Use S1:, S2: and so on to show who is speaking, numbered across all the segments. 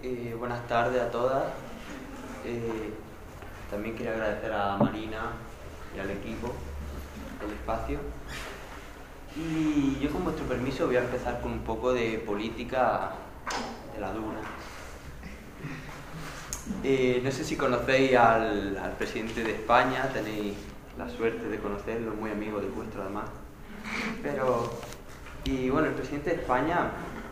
S1: Buenas tardes a todas. También quería agradecer a Marina y al equipo el espacio. Y yo, con vuestro permiso, voy a empezar con un poco de política de la dura. No sé si conocéis al presidente de España, tenéis la suerte de conocerlo, muy amigo de vuestro además. El presidente de España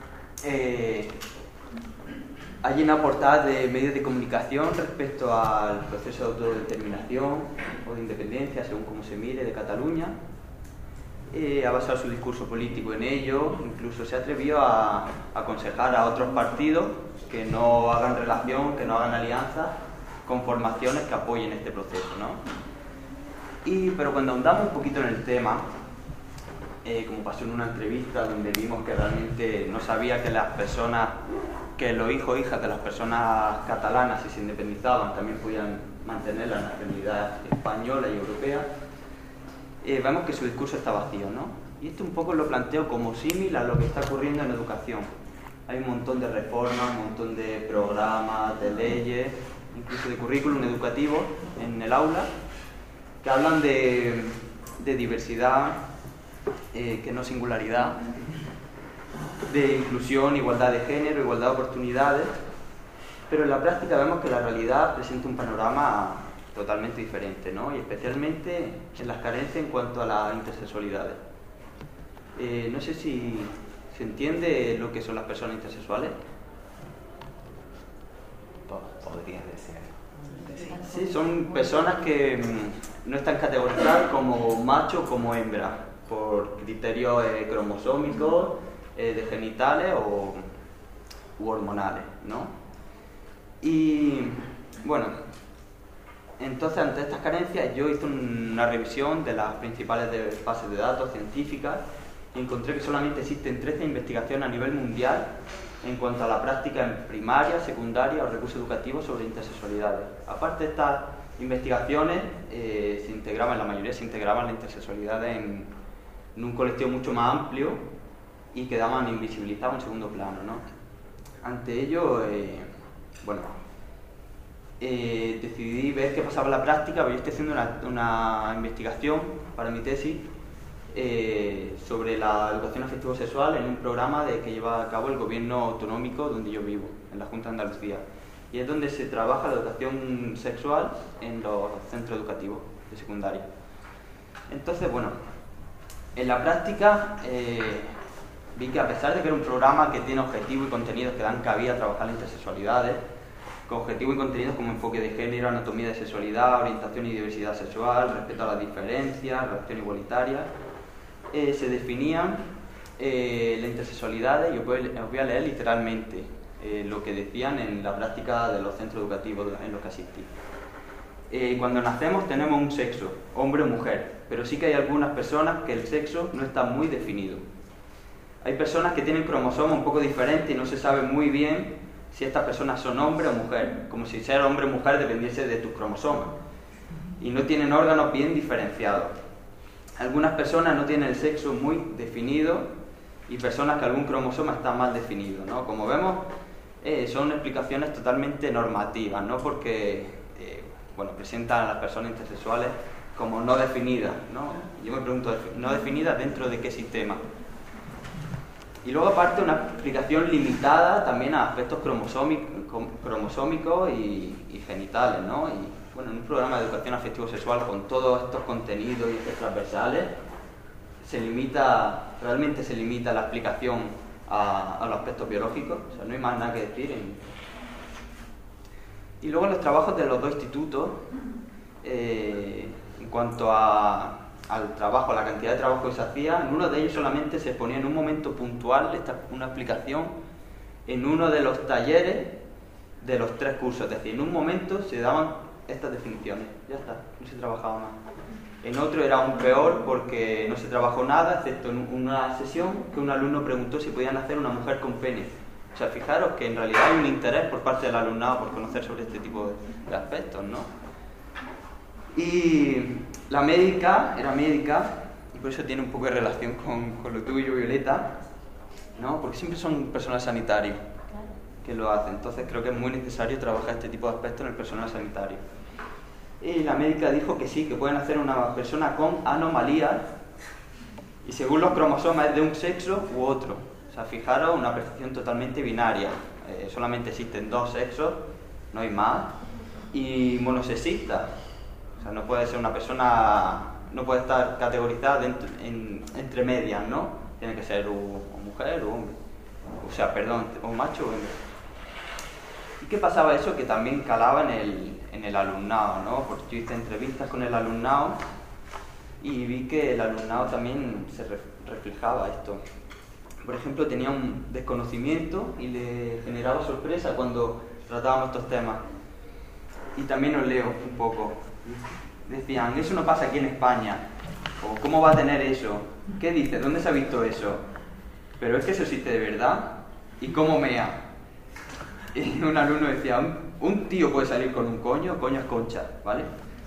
S1: ha llenado portadas de medios de comunicación respecto al proceso de autodeterminación o de independencia, según cómo se mire, de Cataluña. Ha basado su discurso político en ello, incluso se atrevió a aconsejar a otros partidos que no hagan relación, que no hagan alianza con formaciones que apoyen este proceso, ¿no? Pero cuando ahondamos un poquito en el tema, como pasó en una entrevista donde vimos que realmente no sabía que los hijos e hijas de las personas catalanas, si se independizaban, también podían mantener la nacionalidad española y europea, vemos que su discurso está vacío, ¿no? Y esto un poco lo planteo como símil a lo que está ocurriendo en educación. Hay un montón de reformas, un montón de programas, de leyes, incluso de currículum educativo en el aula, que hablan de diversidad, que no singularidad, de inclusión, igualdad de género, igualdad de oportunidades, pero en la práctica vemos que la realidad presenta un panorama totalmente diferente, ¿no? Y especialmente en las carencias en cuanto a las intersexualidades. No sé si se entiende lo que son las personas intersexuales.
S2: Podrías decir.
S1: Sí, son personas que no están categorizadas como macho o como hembra, por criterios cromosómicos, de genitales u hormonales, ¿no? Y bueno, entonces ante estas carencias yo hice una revisión de las principales bases de datos científicas y encontré que solamente existen 13 investigaciones a nivel mundial en cuanto a la práctica en primaria, secundaria o recursos educativos sobre intersexualidades. Aparte de estas investigaciones, la mayoría se integraban la intersexualidad en un colectivo mucho más amplio y quedaban invisibilizados en segundo plano, ¿no? Ante ello, decidí ver qué pasaba en la práctica. Yo estoy haciendo una investigación para mi tesis sobre la educación afectivo-sexual en un programa que lleva a cabo el gobierno autonómico donde yo vivo, en la Junta de Andalucía. Y es donde se trabaja la educación sexual en los centros educativos de secundaria. Entonces, en la práctica vi que, a pesar de que era un programa que tiene objetivos y contenidos que dan cabida a trabajar las intersexualidades, con objetivos y contenidos como enfoque de género, anatomía de sexualidad, orientación y diversidad sexual, respeto a las diferencias, relación igualitaria, se definían las intersexualidades, y os voy a leer literalmente lo que decían en la práctica de los centros educativos en los que asistí. Cuando nacemos tenemos un sexo, hombre o mujer, pero sí que hay algunas personas que el sexo no está muy definido. Hay personas que tienen cromosomas un poco diferentes y no se sabe muy bien si estas personas son hombre o mujer, como si ser hombre o mujer dependiese de tus cromosomas, y no tienen órganos bien diferenciados. Algunas personas no tienen el sexo muy definido y personas que algún cromosoma está mal definido, ¿no? Como vemos, son explicaciones totalmente normativas, ¿no? Porque presentan a las personas intersexuales como no definidas, ¿no? Yo me pregunto, ¿no definidas dentro de qué sistema? Y luego, aparte, una explicación limitada también a aspectos cromosómicos y genitales, ¿no? Y en un programa de educación afectivo-sexual con todos estos contenidos y estos transversales, realmente se limita la explicación a los aspectos biológicos. O sea, no hay más nada que decir. Y luego en los trabajos de los dos institutos, en cuanto al trabajo, la cantidad de trabajo que se hacía, en uno de ellos solamente se ponía en un momento puntual una explicación en uno de los talleres de los 3 cursos, es decir, en un momento se daban estas definiciones, ya está, no se trabajaba más. En otro era aún peor porque no se trabajó nada, excepto en una sesión que un alumno preguntó si podían hacer una mujer con pene. O sea, fijaros que en realidad hay un interés por parte del alumnado por conocer sobre este tipo de aspectos, ¿no? Y la médica era médica, y por eso tiene un poco de relación con lo tuyo, Violeta, ¿no? Porque siempre son personal sanitario. que lo hace. Entonces creo que es muy necesario trabajar este tipo de aspectos en el personal sanitario. Y la médica dijo que sí, que pueden hacer una persona con anomalías y según los cromosomas es de un sexo u otro. O sea, fijaros, una percepción totalmente binaria. Solamente existen dos sexos, no hay más. Y monosexista. O sea, no puede ser una persona, no puede estar categorizada entre medias, ¿no? Tiene que ser o mujer o hombre. O sea, perdón, o macho o hembra. ¿Y qué pasaba eso? Que también calaba en el alumnado, ¿no? Porque yo hice entrevistas con el alumnado y vi que el alumnado también se reflejaba esto. Por ejemplo, tenía un desconocimiento y le generaba sorpresa cuando tratábamos estos temas. Y también os leo un poco. Decían, eso no pasa aquí en España. O ¿cómo va a tener eso? ¿Qué dice? ¿Dónde se ha visto eso? Pero es que eso existe de verdad. ¿Y cómo mea? Y un alumno decía, un tío puede salir con un coño es concha, ¿vale?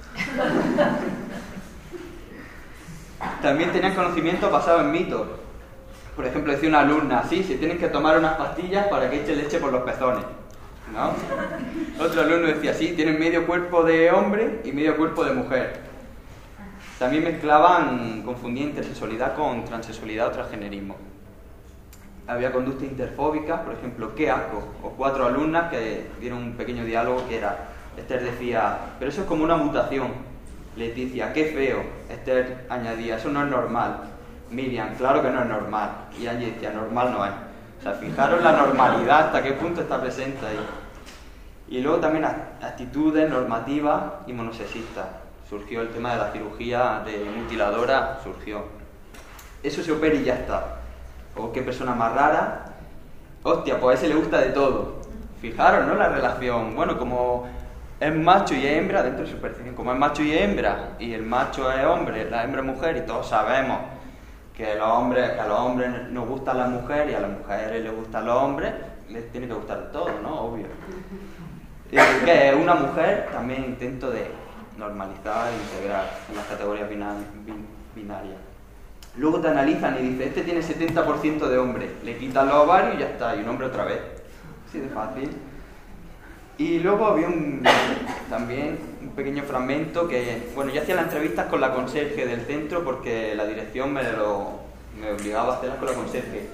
S1: También tenían conocimiento basado en mitos. Por ejemplo, decía una alumna, sí, se tienen que tomar unas pastillas para que eche leche por los pezones, ¿no? Otro alumno decía, sí, tienen medio cuerpo de hombre y medio cuerpo de mujer. También mezclaban, confundían intersexualidad con transexualidad o transgenerismo. Había conductas interfóbicas, por ejemplo, qué asco, o 4 alumnas que dieron un pequeño diálogo que era, Esther decía, pero eso es como una mutación. Leticia, qué feo. Esther añadía, eso no es normal. Miriam, claro que no es normal. Y Angie decía, normal no es. O sea, fijaros la normalidad, hasta qué punto está presente ahí. Y luego también actitudes normativas y monosexistas. Surgió el tema de la cirugía de mutiladora, surgió. Eso se opera y ya está. O qué persona más rara. Hostia, pues a ese le gusta de todo. Fijaros, ¿no? La relación. Bueno, como es macho y es hembra, dentro de su percepción, como es macho y es hembra, y el macho es hombre, la hembra es mujer, y todos sabemos que a los hombres nos gustan las mujeres y a las mujeres les gustan los hombres, les tiene que gustar todo, ¿no? Obvio. Que es una mujer, también intento de normalizar e integrar en las categorías binarias. Luego te analizan y dicen, este tiene 70% de hombre, le quitan los ovarios y ya está, y un hombre otra vez. Así de fácil. Y luego había también un pequeño fragmento que, bueno, yo hacía las entrevistas con la conserje del centro porque la dirección me obligaba a hacerlas con la conserje.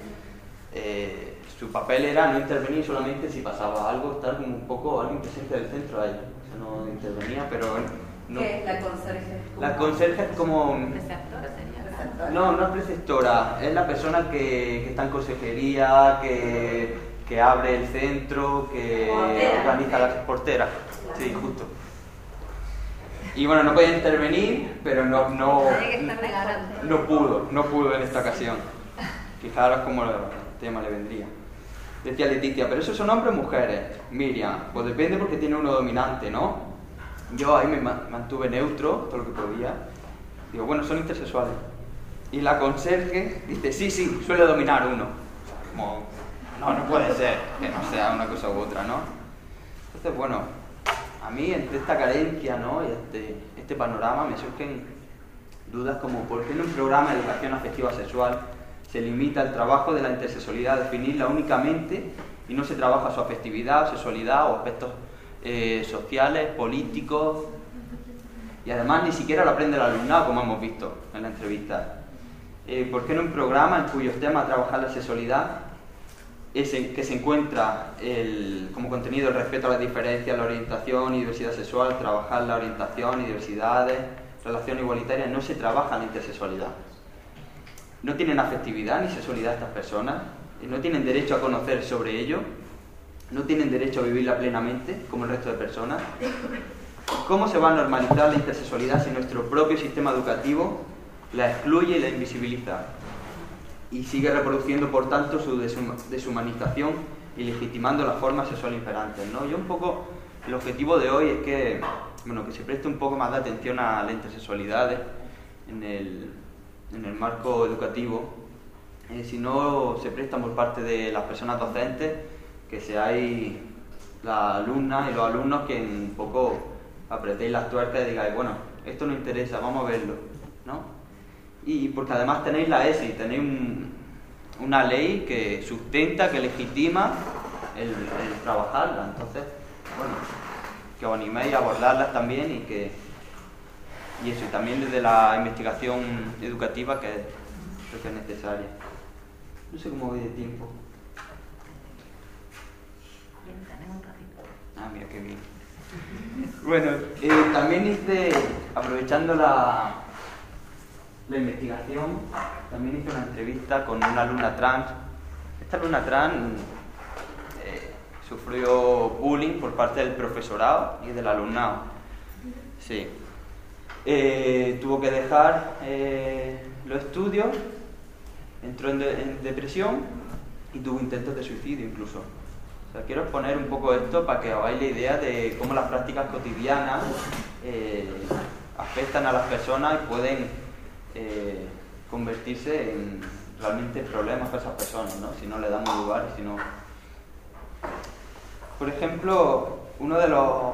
S1: Su papel era no intervenir solamente si pasaba algo, estar como un poco alguien presente del centro ahí. O sea, no intervenía, pero no.
S3: ¿Qué es la conserje?
S1: La conserje es como...
S3: ¿Preceptora sería? ¿Preceptora?
S1: No es preceptora, es la persona que está en consejería, que abre el centro, que organiza las porteras. Sí, justo. Y bueno, no podía intervenir, pero no pudo en esta ocasión. Fijaros cómo el tema le vendría. Decía Leticia, pero esos son hombres o mujeres. Miriam, pues depende porque tiene uno dominante, ¿no? Yo ahí me mantuve neutro, todo lo que podía. Digo, bueno, son intersexuales. Y la conserje dice, sí, suele dominar uno. Como, no puede ser que no sea una cosa u otra, ¿no? Entonces, bueno, a mí entre esta carencia, ¿no? Y este panorama me surgen dudas como ¿por qué en un programa de educación afectiva sexual se limita el trabajo de la intersexualidad a definirla únicamente y no se trabaja su afectividad, sexualidad o aspectos sociales, políticos? Y además ni siquiera lo aprende el alumnado, como hemos visto en la entrevista. ¿Por qué en un programa en cuyos temas trabajar la sexualidad que se encuentra como contenido el respeto a las diferencias, la orientación y diversidad sexual, trabajar la orientación y diversidades, relación igualitaria, no se trabaja la intersexualidad? No tienen afectividad ni sexualidad estas personas, no tienen derecho a conocer sobre ello, no tienen derecho a vivirla plenamente como el resto de personas. ¿Cómo se va a normalizar la intersexualidad si nuestro propio sistema educativo la excluye y la invisibiliza? Y sigue reproduciendo, por tanto, su deshumanización y legitimando las formas sexuales imperantes, ¿no? Yo un poco, el objetivo de hoy es que se preste un poco más de atención a la intersexualidad en el marco educativo. Si no se presta por parte de las personas docentes, que seáis las alumnas y los alumnos que un poco apretéis las tuercas y digáis, bueno, esto nos interesa, vamos a verlo, ¿no? Y porque además tenéis la ESI, tenéis una ley que sustenta, que legitima el trabajarlas. Entonces, bueno, que os animéis a abordarlas también y eso, y también desde la investigación educativa que creo que es necesaria. No sé cómo voy de tiempo.
S3: Bien, tenemos un ratito.
S1: Ah, mira, qué bien. Bueno, también hice, aprovechando la investigación, también hice una entrevista con una alumna trans. Esta alumna trans sufrió bullying por parte del profesorado y del alumnado. Sí. Tuvo que dejar los estudios, entró en depresión y tuvo intentos de suicidio incluso. O sea, quiero exponer un poco esto para que os hagáis la idea de cómo las prácticas cotidianas afectan a las personas y pueden convertirse en realmente problemas para esas personas, ¿no? Si no le damos lugar y si no... Por ejemplo, uno de los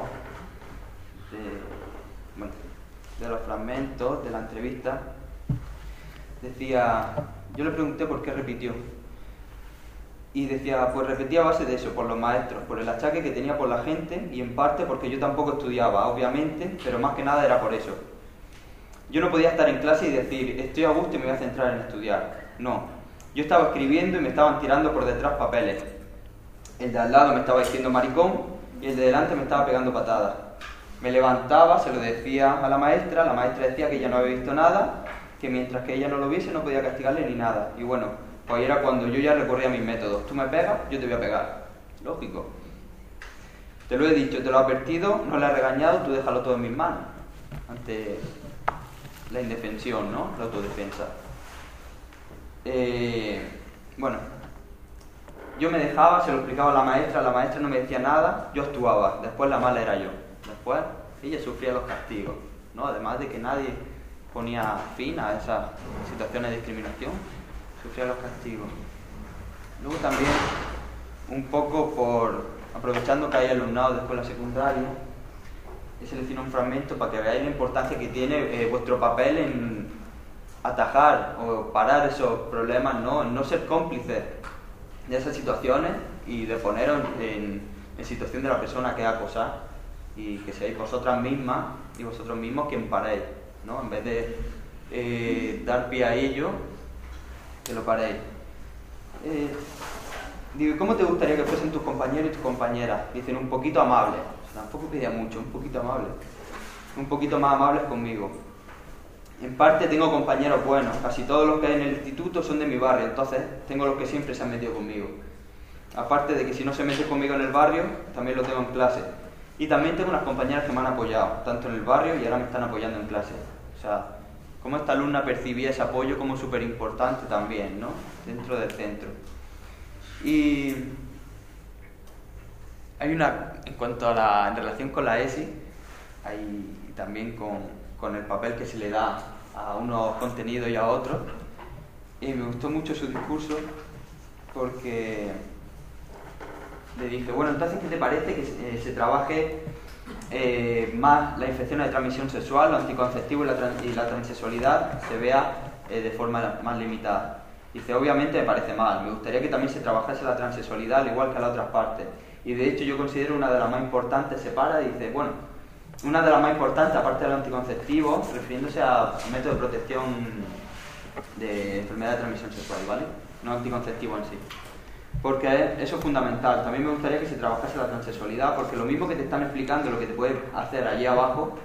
S1: fragmentos de la entrevista decía, yo le pregunté por qué repitió y decía, pues repetía a base de eso, por los maestros, por el achaque que tenía por la gente y en parte porque yo tampoco estudiaba, obviamente, pero más que nada era por eso. Yo no podía estar en clase y decir, estoy a gusto y me voy a centrar en estudiar. No, yo estaba escribiendo y me estaban tirando por detrás papeles. El de al lado me estaba diciendo maricón y el de delante me estaba pegando patadas. Me levantaba, se lo decía a la maestra decía que ella no había visto nada, que mientras que ella no lo viese no podía castigarle ni nada. Y bueno, pues ahí era cuando yo ya recurría a mis métodos. Tú me pegas, yo te voy a pegar. Lógico. Te lo he dicho, te lo he advertido, no le he regañado, tú déjalo todo en mis manos. Ante la indefensión, ¿no? La autodefensa. Bueno, yo me dejaba, se lo explicaba a la maestra no me decía nada, yo actuaba, después la mala era yo. Después ella sufría los castigos, ¿no? Además de que nadie ponía fin a esas situaciones de discriminación, sufría los castigos. Luego también, un poco aprovechando que hay alumnado de escuela secundaria, he seleccionado un fragmento para que veáis la importancia que tiene vuestro papel en atajar o parar esos problemas, no ser cómplices de esas situaciones y de poneros en situación de la persona que acosa y que seáis vosotras mismas y vosotros mismos quien paréis, ¿no? En vez de dar pie a ello, que lo paréis. Digo, ¿cómo te gustaría que fuesen tus compañeros y tus compañeras? Dicen, un poquito amables. O sea, tampoco pedía mucho, un poquito amables. Un poquito más amables conmigo. En parte tengo compañeros buenos, casi todos los que hay en el instituto son de mi barrio, entonces tengo los que siempre se han metido conmigo. Aparte de que si no se mete conmigo en el barrio, también lo tengo en clase. Y también tengo unas compañeras que me han apoyado, tanto en el barrio y ahora me están apoyando en clase. O sea, cómo esta alumna percibía ese apoyo como súper importante también, ¿no? Dentro del centro. Y hay en relación con la ESI, hay también con el papel que se le da a unos contenidos y a otros, y me gustó mucho su discurso porque le dije, bueno, entonces, ¿qué te parece que se trabaje más la infección de transmisión sexual, lo anticonceptivo y la transexualidad se vea de forma más limitada? Dice, obviamente me parece mal, me gustaría que también se trabajase la transexualidad al igual que a las otras partes, y de hecho yo considero una de las más importantes, se para y dice, bueno, una de las más importantes, aparte del anticonceptivo, refiriéndose a método de protección de enfermedad de transmisión sexual, ¿vale? No anticonceptivo en sí. Porque eso es fundamental. También me gustaría que se trabajase la transexualidad, porque lo mismo que te están explicando, lo que te pueden hacer allí abajo,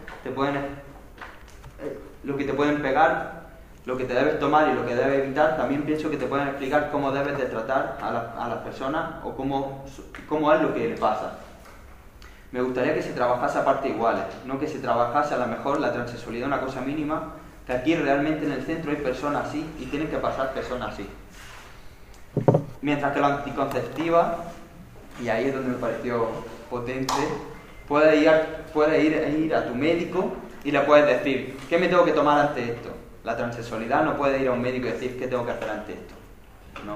S1: lo que te pueden pegar, lo que te debes tomar y lo que debes evitar, también pienso que te pueden explicar cómo debes de tratar a las personas o cómo es lo que le pasa. Me gustaría que se trabajase a partes iguales, no que se trabajase a lo mejor la transexualidad una cosa mínima, que aquí realmente en el centro hay personas así y tienen que pasar personas así. Mientras que la anticonceptiva, y ahí es donde me pareció potente, puede ir a tu médico y le puedes decir, ¿qué me tengo que tomar ante esto? La transexualidad no puede ir a un médico y decir, ¿qué tengo que hacer ante esto? ¿No?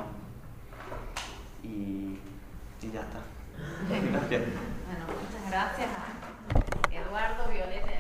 S1: Y ya está.
S3: Gracias. Bueno, muchas gracias a Eduardo, Violeta.